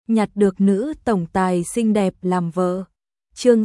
nhặt được nữ tổng tài xinh đẹp làm vợ. Chương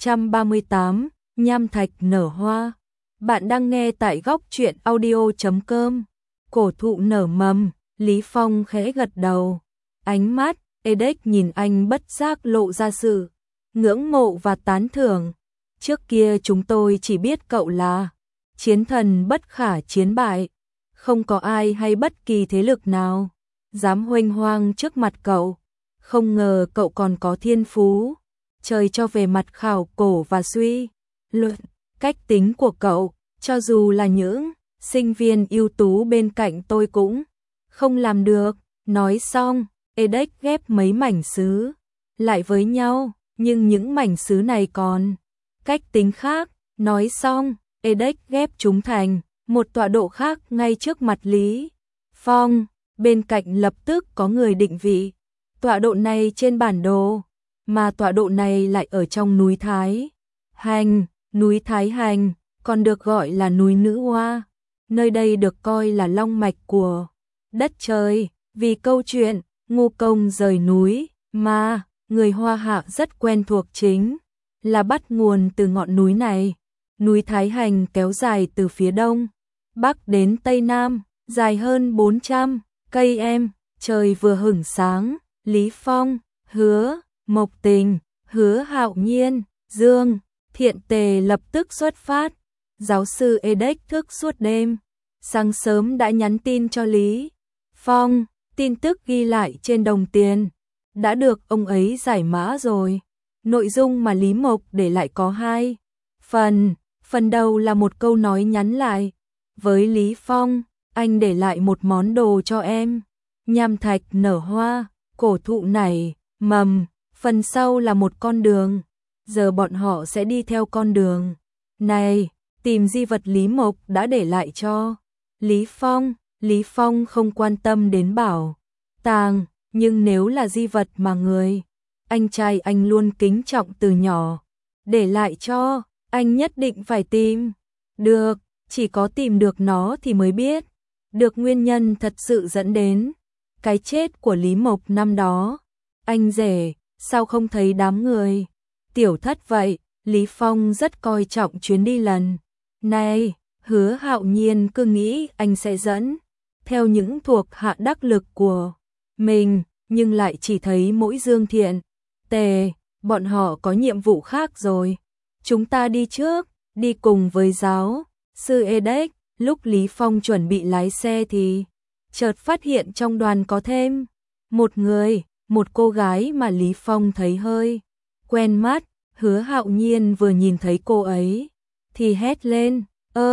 638, nham thạch nở hoa. Bạn đang nghe tại góc truyện audio.com. Cổ thụ nở mầm, Lý Phong khẽ gật đầu. Ánh mắt Edek nhìn anh bất giác lộ ra sự ngưỡng mộ và tán thưởng. Trước kia chúng tôi chỉ biết cậu là chiến thần bất khả chiến bại, không có ai hay bất kỳ thế lực nào dám huênh hoang trước mặt cậu. Không ngờ cậu còn có thiên phú trời cho về mặt khảo cổ và suy luận. Cách tính của cậu, cho dù là những sinh viên ưu tú bên cạnh tôi cũng không làm được. Nói xong, Edek ghép mấy mảnh sứ lại với nhau, nhưng những mảnh sứ này còn cách tính khác. Nói xong, Edek ghép chúng thành một tọa độ khác ngay trước mặt Lý Phong. Bên cạnh lập tức có người định vị tọa độ này trên bản đồ, mà tọa độ này lại ở trong núi Thái Hành. Núi Thái Hành còn được gọi là núi Nữ Hoa. Nơi đây được coi là long mạch của đất trời, vì câu chuyện Ngu Công rời núi mà người Hoa Hạ rất quen thuộc chính là bắt nguồn từ ngọn núi này. Núi Thái Hành kéo dài từ phía đông bắc đến tây nam, dài hơn 400 cây. Trời vừa hửng sáng, Lý Phong, Hứa Mộc Tình, Hứa Hạo Nhiên, Dương Thiện Tề lập tức xuất phát. Giáo sư Edek thức suốt đêm, sáng sớm đã nhắn tin cho Lý Phong. Tin tức ghi lại trên đồng tiền đã được ông ấy giải mã rồi. Nội dung mà Lý Mộc để lại có hai phần. Phần đầu là một câu nói nhắn lại với Lý Phong: anh để lại một món đồ cho em, nham thạch nở hoa, cổ thụ nảy mầm. Phần sau là một con đường, giờ bọn họ sẽ đi theo con đường này tìm di vật Lý Mộc đã để lại cho Lý Phong. Lý Phong không quan tâm đến bảo tàng, nhưng nếu là di vật mà người anh trai anh luôn kính trọng từ nhỏ để lại cho, anh nhất định phải tìm được. Chỉ có tìm được nó thì mới biết được nguyên nhân thật sự dẫn đến cái chết của Lý Mộc năm đó. Anh rể sao không thấy đám người tiểu thất vậy? Lý Phong rất coi trọng chuyến đi lần này. Hứa Hạo Nhiên cứ nghĩ anh sẽ dẫn theo những thuộc hạ đắc lực của mình, nhưng lại chỉ thấy mỗi Dương Thiện Tề. Bọn họ có nhiệm vụ khác rồi. Chúng ta đi trước, đi cùng với giáo sư Edek. Lúc Lý Phong chuẩn bị lái xe thì chợt phát hiện trong đoàn có thêm một người, một cô gái mà Lý Phong thấy hơi quen mắt. Hứa Hạo Nhiên vừa nhìn thấy cô ấy thì hét lên: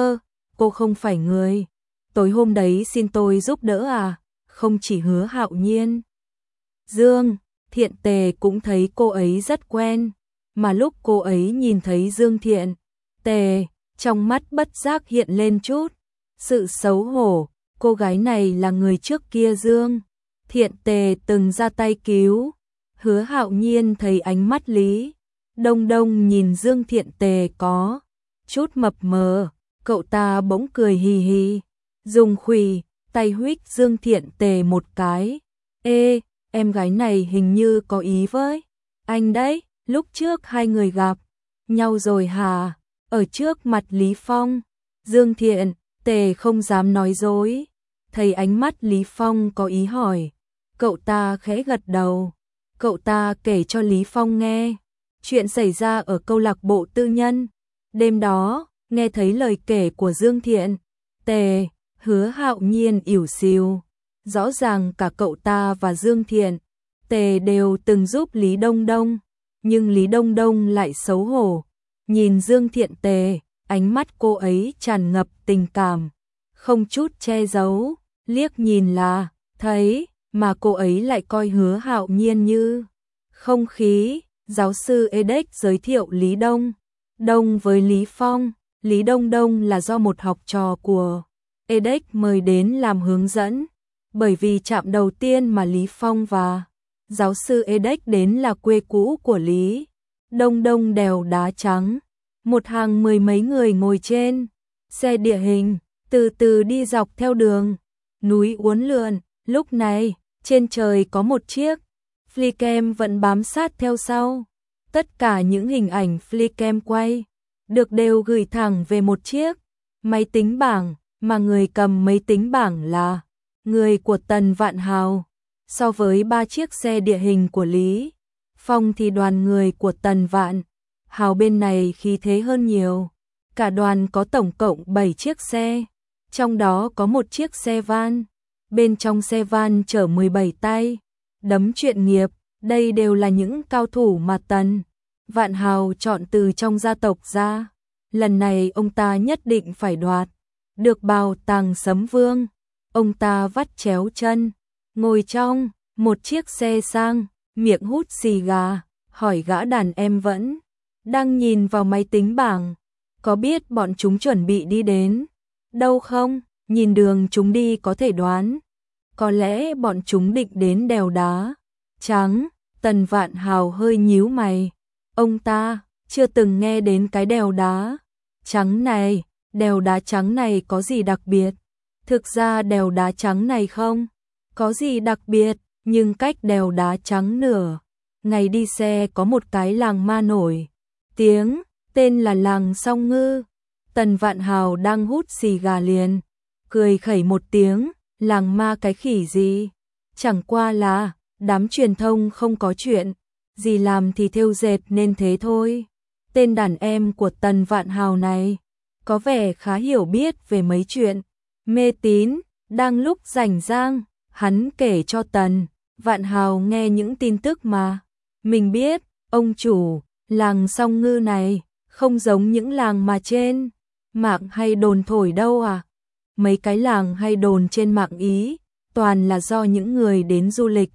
cô không phải người tối hôm đấy xin tôi giúp đỡ à? Không chỉ Hứa Hạo Nhiên, Dương Thiện Tề cũng thấy cô ấy rất quen. Mà lúc cô ấy nhìn thấy Dương Thiện Tề, trong mắt bất giác hiện lên chút sự xấu hổ. Cô gái này là người trước kia Dương Thiện Tề từng ra tay cứu. Hứa Hạo Nhiên thấy ánh mắt Lý Đông Đông nhìn Dương Thiện Tề có chút mập mờ, cậu ta bỗng cười hì hì, dùng khuỷu tay huých Dương Thiện Tề một cái. Ê, em gái này hình như có ý với anh đấy, lúc trước hai người gặp nhau rồi hả? Ở trước mặt Lý Phong, Dương Thiện Tề không dám nói dối. Thấy ánh mắt Lý Phong có ý hỏi, cậu ta khẽ gật đầu. Cậu ta kể cho Lý Phong nghe chuyện xảy ra ở câu lạc bộ tư nhân. Đêm đó, nghe thấy lời kể của Dương Thiện Tề, Hứa Hạo Nhiên ỉu xìu. Rõ ràng cả cậu ta và Dương Thiện Tề đều từng giúp Lý Đông Đông, nhưng Lý Đông Đông lại xấu hổ nhìn Dương Thiện Tề. Ánh mắt cô ấy tràn ngập tình cảm, không chút che giấu, liếc nhìn là thấy, mà cô ấy lại coi Hứa Hạo Nhiên như không khí. Giáo sư Edek giới thiệu Lý Đông Đông với Lý Phong. Lý Đông Đông là do một học trò của Edek mời đến làm hướng dẫn, bởi vì trạm đầu tiên mà Lý Phong và giáo sư Edek đến là quê cũ của Lý Đông Đông, đèo đá trắng. Một hàng mười mấy người ngồi trên xe địa hình, từ từ đi dọc theo đường núi uốn lượn. Lúc này, trên trời có một chiếc Flycam vẫn bám sát theo sau. Tất cả những hình ảnh Flycam quay được đều gửi thẳng về một chiếc máy tính bảng, mà người cầm máy tính bảng là người của Tần Vạn Hào. So với 3 chiếc xe địa hình của Lý Phong thì đoàn người của Tần Vạn Hào bên này khí thế hơn nhiều. Cả đoàn có tổng cộng 7 chiếc xe, trong đó có một chiếc xe van. Bên trong xe van chở 17 tay đấm chuyên nghiệp, đây đều là những cao thủ mà Tần Vạn Hào chọn từ trong gia tộc ra. Lần này ông ta nhất định phải đoạt được bào tàng Sấm Vương. Ông ta vắt chéo chân, ngồi trong một chiếc xe sang, miệng hút xì gà, hỏi gã đàn em vẫn đang nhìn vào máy tính bảng, có biết bọn chúng chuẩn bị đi đến đâu không? Nhìn đường chúng đi có thể đoán, có lẽ bọn chúng định đến đèo đá trắng. Tần Vạn Hào hơi nhíu mày, ông ta chưa từng nghe đến cái đèo đá trắng này. Đèo đá trắng này có gì đặc biệt? Thực ra đèo đá trắng này không có gì đặc biệt, nhưng cách đèo đá trắng nửa ngày đi xe có một cái làng ma nổi tiếng, tên là làng Song Ngư. Tần Vạn Hào đang hút xì gà liền cười khẩy một tiếng, làng ma cái khỉ gì? Chẳng qua là đám truyền thông không có chuyện gì làm thì thêu dệt nên thế thôi. Tên đàn em của Tần Vạn Hào này có vẻ khá hiểu biết về mấy chuyện mê tín. Đang lúc rảnh rang, hắn kể cho Tần Vạn Hào nghe những tin tức mà mình biết. Ông chủ, làng Song Ngư này không giống những làng mà trên mạng hay đồn thổi đâu à. Mấy cái làng hay đồn trên mạng Ý toàn là do những người đến du lịch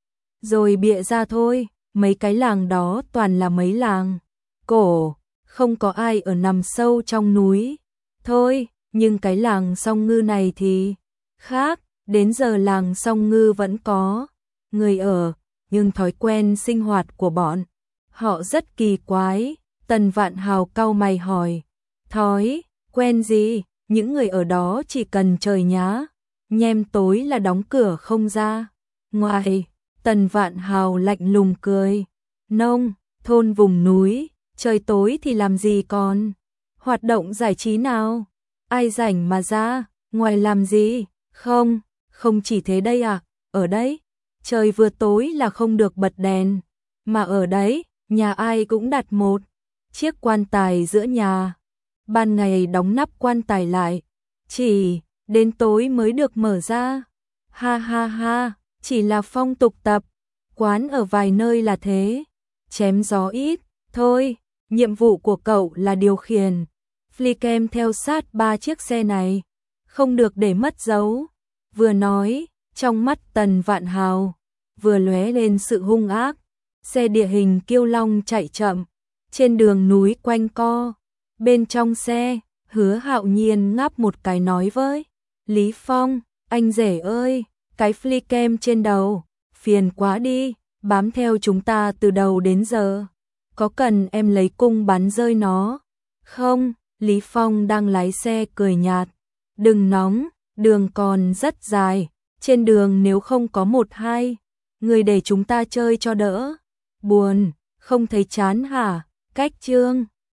rồi bịa ra thôi. Mấy cái làng đó toàn là mấy làng cổ, không có ai ở nằm sâu trong núi thôi. Nhưng cái làng Song Ngư này thì khác, đến giờ làng Song Ngư vẫn có người ở, nhưng thói quen sinh hoạt của bọn họ rất kỳ quái. Tần Vạn Hào cau mày hỏi, thói quen gì? Những người ở đó chỉ cần trời nhá nhem tối là đóng cửa không ra ngoài. Tần Vạn Hào lạnh lùng cười, nông thôn vùng núi, trời tối thì làm gì còn hoạt động giải trí nào? Ai rảnh mà ra ngoài làm gì? Không chỉ thế đây à, ở đấy trời vừa tối là không được bật đèn, mà ở đấy nhà ai cũng đặt một chiếc quan tài giữa nhà, ban ngày đóng nắp quan tài lại, chỉ đến tối mới được mở ra. Ha ha ha, chỉ là phong tục tập quán ở vài nơi là thế, chém gió ít thôi. Nhiệm vụ của cậu là điều khiển Flycam theo sát 3 chiếc xe này, không được để mất dấu. Vừa nói, trong mắt Tần Vạn Hào vừa lóe lên sự hung ác. Xe địa hình Kiêu Long chạy chậm trên đường núi quanh co. Bên trong xe, Hứa Hạo Nhiên ngáp một cái nói với Lý Phong, anh rể ơi, cái Flycam trên đầu phiền quá đi, bám theo chúng ta từ đầu đến giờ, có cần em lấy cung bắn rơi nó không? Lý Phong đang lái xe cười nhạt, đừng nóng, đường còn rất dài, trên đường nếu không có 1-2 người để chúng ta chơi cho đỡ buồn, không thấy chán hả? Cách chương